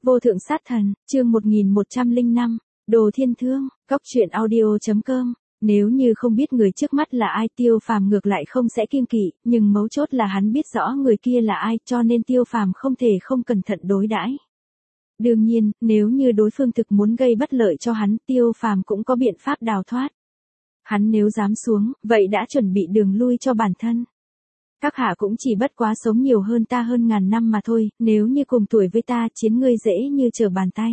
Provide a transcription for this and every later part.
Vô thượng sát thần, chương 1105, Đồ Thiên Thương, Cóc truyện audio.com. Nếu như không biết người trước mắt là ai, Tiêu Phàm ngược lại không sẽ kiêng kỵ, nhưng mấu chốt là hắn biết rõ người kia là ai, cho nên Tiêu Phàm không thể không cẩn thận đối đãi. Đương nhiên, nếu như đối phương thực muốn gây bất lợi cho hắn, Tiêu Phàm cũng có biện pháp đào thoát. Hắn nếu dám xuống, vậy đã chuẩn bị đường lui cho bản thân. Các hạ cũng chỉ bất quá sống nhiều hơn ta hơn ngàn năm mà thôi, nếu như cùng tuổi với ta, chiến ngươi dễ như trở bàn tay.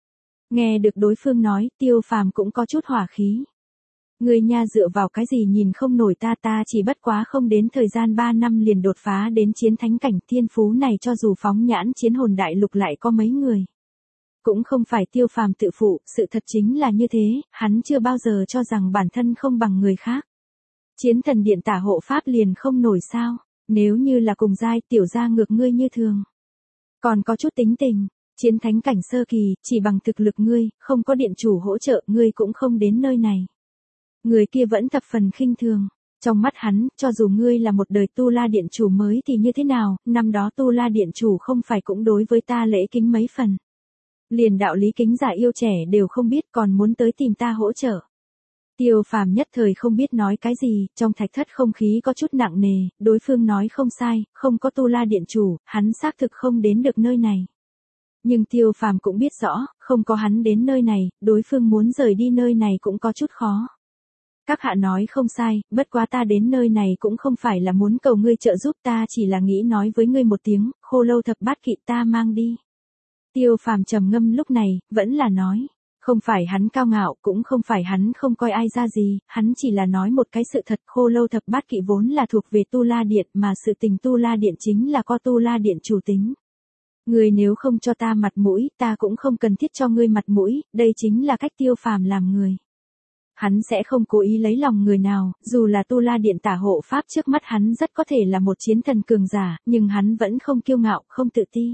Nghe được đối phương nói, Tiêu Phàm cũng có chút hỏa khí. Ngươi nha, dựa vào cái gì nhìn không nổi ta, chỉ bất quá không đến thời gian 3 năm liền đột phá đến chiến thánh cảnh, thiên phú này cho dù phóng nhãn chiến hồn đại lục lại có mấy người. Cũng không phải Tiêu Phàm tự phụ, sự thật chính là như thế, hắn chưa bao giờ cho rằng bản thân không bằng người khác. Chiến thần điện tả hộ pháp liền không nổi sao, nếu như là cùng giai, tiểu gia ngược ngươi như thường. Còn có chút tính tình, chiến thánh cảnh sơ kỳ, chỉ bằng thực lực ngươi, không có điện chủ hỗ trợ, ngươi cũng không đến nơi này. Người kia vẫn thập phần khinh thường. Trong mắt hắn, cho dù ngươi là một đời Tu La điện chủ mới thì như thế nào, năm đó Tu La điện chủ không phải cũng đối với ta lễ kính mấy phần. Liền đạo lý kính già yêu trẻ đều không biết, còn muốn tới tìm ta hỗ trợ. Tiêu Phàm nhất thời không biết nói cái gì, trong thạch thất không khí có chút nặng nề, đối phương nói không sai, không có Tu La điện chủ, hắn xác thực không đến được nơi này. Nhưng Tiêu Phàm cũng biết rõ, không có hắn đến nơi này, đối phương muốn rời đi nơi này cũng có chút khó. Các hạ nói không sai, bất quá ta đến nơi này cũng không phải là muốn cầu ngươi trợ giúp, ta chỉ là nghĩ nói với ngươi một tiếng, Khô Lâu Thập Bát Kỵ ta mang đi. Tiêu Phàm trầm ngâm lúc này, vẫn là nói. Không phải hắn cao ngạo, cũng không phải hắn không coi ai ra gì, hắn chỉ là nói một cái sự thật, Khô Lâu Thập Bát Kỵ vốn là thuộc về Tu La Điện, mà sự tình Tu La Điện chính là có Tu La Điện chủ tính. Ngươi nếu không cho ta mặt mũi, ta cũng không cần thiết cho ngươi mặt mũi, đây chính là cách Tiêu Phàm làm người. Hắn sẽ không cố ý lấy lòng người nào, dù là Tu La Điện tả hộ pháp trước mắt hắn rất có thể là một chiến thần cường giả, nhưng hắn vẫn không kiêu ngạo, không tự ti.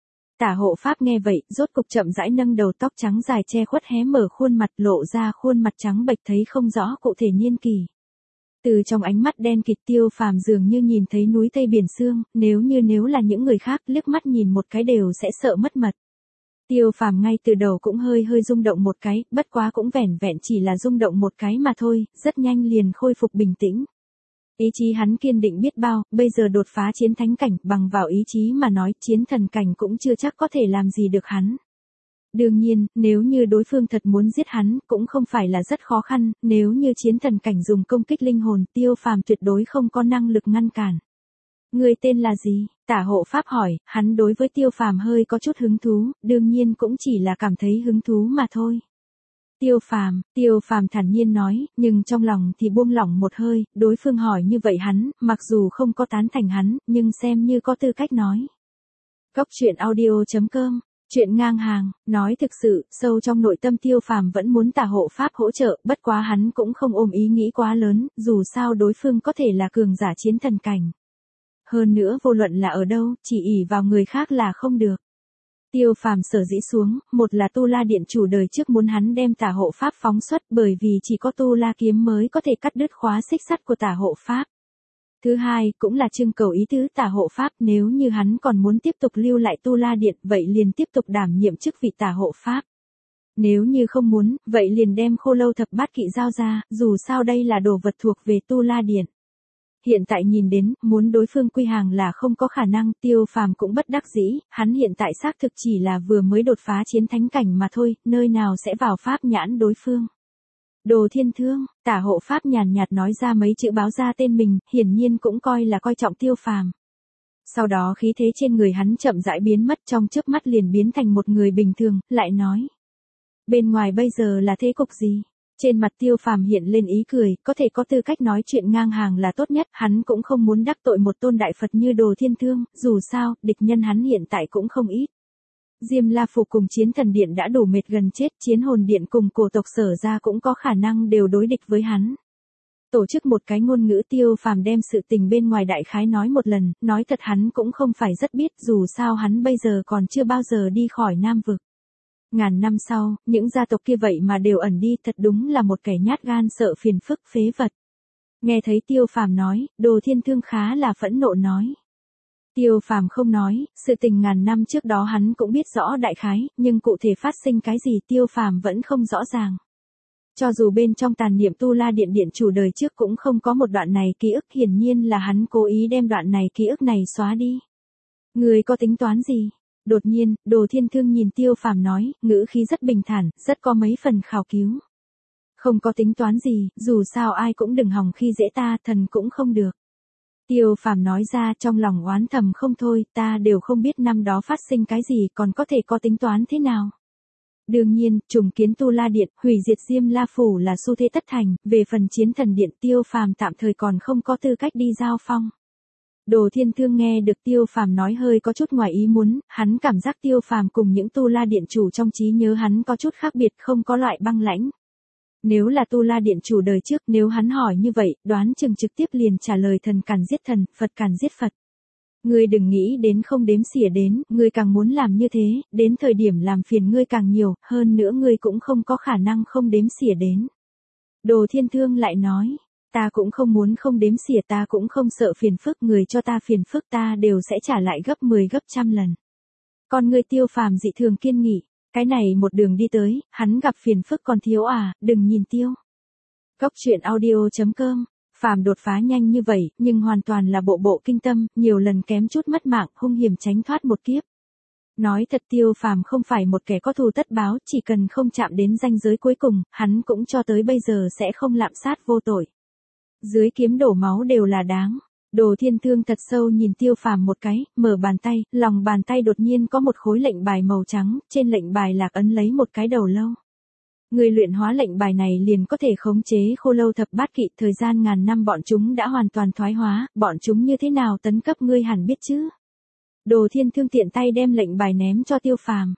Tả hộ pháp nghe vậy, rốt cục chậm rãi nâng đầu, tóc trắng dài che khuất hé mở khuôn mặt, lộ ra khuôn mặt trắng bệch thấy không rõ cụ thể niên kỳ. Từ trong ánh mắt đen kịt, Tiêu Phàm dường như nhìn thấy núi Tây Biển Sương, nếu là những người khác liếc mắt nhìn một cái đều sẽ sợ mất mật. Tiêu Phàm ngay từ đầu cũng hơi rung động một cái, bất quá cũng vẻn vẹn chỉ là rung động một cái mà thôi, rất nhanh liền khôi phục bình tĩnh. Ý chí hắn kiên định biết bao, bây giờ đột phá chiến thánh cảnh, bằng vào ý chí mà nói, chiến thần cảnh cũng chưa chắc có thể làm gì được hắn. Đương nhiên, nếu như đối phương thật muốn giết hắn, cũng không phải là rất khó khăn, nếu như chiến thần cảnh dùng công kích linh hồn, Tiêu Phàm tuyệt đối không có năng lực ngăn cản. Người tên là gì? Tả hộ pháp hỏi, hắn đối với Tiêu Phàm hơi có chút hứng thú, đương nhiên cũng chỉ là cảm thấy hứng thú mà thôi. Tiêu Phàm thản nhiên nói, nhưng trong lòng thì buông lỏng một hơi, đối phương hỏi như vậy hắn, mặc dù không có tán thành hắn, nhưng xem như có tư cách nói. Cóc truyện audio.com, chuyện ngang hàng, nói thực sự, sâu trong nội tâm Tiêu Phàm vẫn muốn tả hộ pháp hỗ trợ, bất quá hắn cũng không ôm ý nghĩ quá lớn, dù sao đối phương có thể là cường giả chiến thần cảnh. Hơn nữa vô luận là ở đâu, chỉ ỷ vào người khác là không được. Tiêu Phàm sở dĩ xuống, một là Tu La Điện chủ đời trước muốn hắn đem tả hộ pháp phóng xuất, bởi vì chỉ có Tu La kiếm mới có thể cắt đứt khóa xích sắt của tả hộ pháp. Thứ hai, cũng là trưng cầu ý tứ tả hộ pháp, nếu như hắn còn muốn tiếp tục lưu lại Tu La Điện, vậy liền tiếp tục đảm nhiệm chức vị tả hộ pháp. Nếu như không muốn, vậy liền đem Khô Lâu Thập Bát Kỵ giao ra, dù sao đây là đồ vật thuộc về Tu La Điện. Hiện tại nhìn đến, muốn đối phương quy hàng là không có khả năng, Tiêu Phàm cũng bất đắc dĩ, hắn hiện tại xác thực chỉ là vừa mới đột phá chiến thánh cảnh mà thôi, nơi nào sẽ vào pháp nhãn đối phương. Đồ Thiên Thương, tả hộ pháp nhàn nhạt nói ra mấy chữ báo ra tên mình, hiển nhiên cũng coi là coi trọng Tiêu Phàm. Sau đó khí thế trên người hắn chậm rãi biến mất, trong chớp mắt liền biến thành một người bình thường, lại nói. Bên ngoài bây giờ là thế cục gì? Trên mặt Tiêu Phàm hiện lên ý cười, có thể có tư cách nói chuyện ngang hàng là tốt nhất, hắn cũng không muốn đắc tội một tôn đại Phật như Đồ Thiên Thương, dù sao, địch nhân hắn hiện tại cũng không ít. Diêm La Phủ cùng chiến thần điện đã đủ mệt gần chết, chiến hồn điện cùng cổ tộc Sở ra cũng có khả năng đều đối địch với hắn. Tổ chức một cái ngôn ngữ, Tiêu Phàm đem sự tình bên ngoài đại khái nói một lần, nói thật hắn cũng không phải rất biết, dù sao hắn bây giờ còn chưa bao giờ đi khỏi Nam Vực. Ngàn năm sau, những gia tộc kia vậy mà đều ẩn đi, thật đúng là một kẻ nhát gan sợ phiền phức phế vật. Nghe thấy Tiêu Phàm nói, Đồ Thiên Thương khá là phẫn nộ nói. Tiêu Phàm không nói, sự tình ngàn năm trước đó hắn cũng biết rõ đại khái, nhưng cụ thể phát sinh cái gì Tiêu Phàm vẫn không rõ ràng. Cho dù bên trong tàn niệm Tu La Điện điện chủ đời trước cũng không có một đoạn này ký ức, hiển nhiên là hắn cố ý đem đoạn này ký ức này xóa đi. Người có tính toán gì? Đột nhiên, Đồ Thiên Thương nhìn Tiêu Phàm nói, ngữ khí rất bình thản, rất có mấy phần khảo cứu. Không có tính toán gì, dù sao ai cũng đừng hòng khi dễ ta, thần cũng không được. Tiêu Phàm nói ra trong lòng oán thầm không thôi, ta đều không biết năm đó phát sinh cái gì còn có thể có tính toán thế nào. Đương nhiên, trùng kiến Tu La Điện, hủy diệt Diêm La Phủ là xu thế tất thành, về phần Chiến Thần Điện Tiêu Phàm tạm thời còn không có tư cách đi giao phong. Đồ Thiên Thương nghe được Tiêu Phàm nói hơi có chút ngoài ý muốn, hắn cảm giác Tiêu Phàm cùng những Tu La Điện chủ trong trí nhớ hắn có chút khác biệt, không có loại băng lãnh. Nếu là Tu La Điện chủ đời trước, nếu hắn hỏi như vậy, đoán chừng trực tiếp liền trả lời thần càn giết thần, Phật càn giết Phật. Ngươi đừng nghĩ đến không đếm xỉa đến, ngươi càng muốn làm như thế, đến thời điểm làm phiền ngươi càng nhiều, hơn nữa ngươi cũng không có khả năng không đếm xỉa đến. Đồ Thiên Thương lại nói, ta cũng không muốn không đếm xỉa, ta cũng không sợ phiền phức, người cho ta phiền phức ta đều sẽ trả lại gấp 10 gấp trăm lần. Còn ngươi Tiêu Phàm dị thường kiên nghị, cái này một đường đi tới, hắn gặp phiền phức còn thiếu à, đừng nhìn Tiêu. Cốc truyện audio.com. Phàm đột phá nhanh như vậy, nhưng hoàn toàn là bộ bộ kinh tâm, nhiều lần kém chút mất mạng, hung hiểm tránh thoát một kiếp. Nói thật Tiêu Phàm không phải một kẻ có thù tất báo, chỉ cần không chạm đến ranh giới cuối cùng, hắn cũng cho tới bây giờ sẽ không lạm sát vô tội. Dưới kiếm đổ máu đều là đáng. Đồ Thiên Thương thật sâu nhìn Tiêu Phàm một cái, mở bàn tay, lòng bàn tay đột nhiên có một khối lệnh bài màu trắng, trên lệnh bài lạc ấn lấy một cái đầu lâu. Người luyện hóa lệnh bài này liền có thể khống chế Khô Lâu thập bát kỵ, thời gian ngàn năm bọn chúng đã hoàn toàn thoái hóa, bọn chúng như thế nào tấn cấp ngươi hẳn biết chứ. Đồ Thiên Thương tiện tay đem lệnh bài ném cho Tiêu Phàm.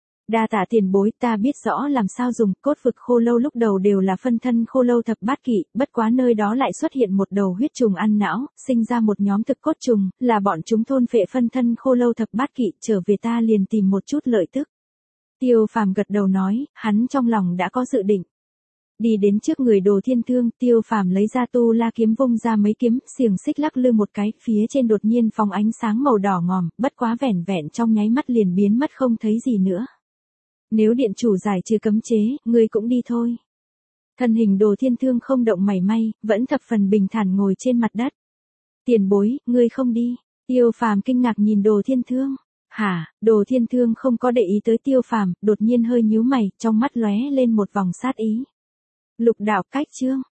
Đa tạ tiền bối, ta biết rõ làm sao dùng, cốt vực Khô Lâu lúc đầu đều là phân thân Khô Lâu thập bát kỵ, bất quá nơi đó lại xuất hiện một đầu huyết trùng ăn não, sinh ra một nhóm thực cốt trùng, là bọn chúng thôn phệ phân thân Khô Lâu thập bát kỵ, trở về ta liền tìm một chút lợi tức. Tiêu Phàm gật đầu nói, hắn trong lòng đã có dự định. Đi đến trước người Đồ Thiên Thương, Tiêu Phàm lấy ra Tu La kiếm vung ra mấy kiếm, xiềng xích lắc lư một cái, phía trên đột nhiên phóng ánh sáng màu đỏ ngòm, bất quá vẻn vẹn trong nháy mắt liền biến mất không thấy gì nữa. Nếu điện chủ giải trừ cấm chế, ngươi cũng đi thôi. Thân hình Đồ Thiên Thương không động mảy may, vẫn thập phần bình thản ngồi trên mặt đất. Tiền bối, ngươi không đi. Tiêu Phàm kinh ngạc nhìn Đồ Thiên Thương. Hả? Đồ Thiên Thương không có để ý tới Tiêu Phàm, đột nhiên hơi nhíu mày, trong mắt lóe lên một vòng sát ý. Lục đạo cách chương.